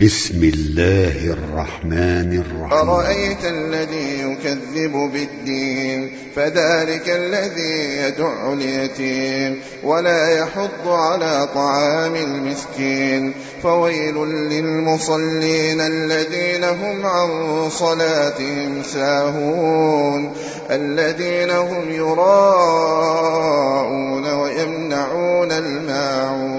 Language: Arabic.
بسم الله الرحمن الرحيم. أرأيت الذي يكذب بالدين فذلك الذي يدع اليتيم ولا يحض على طعام المسكين فويل للمصلين الذين هم عن صلاتهم ساهون الذين هم يراءون ويمنعون الماعون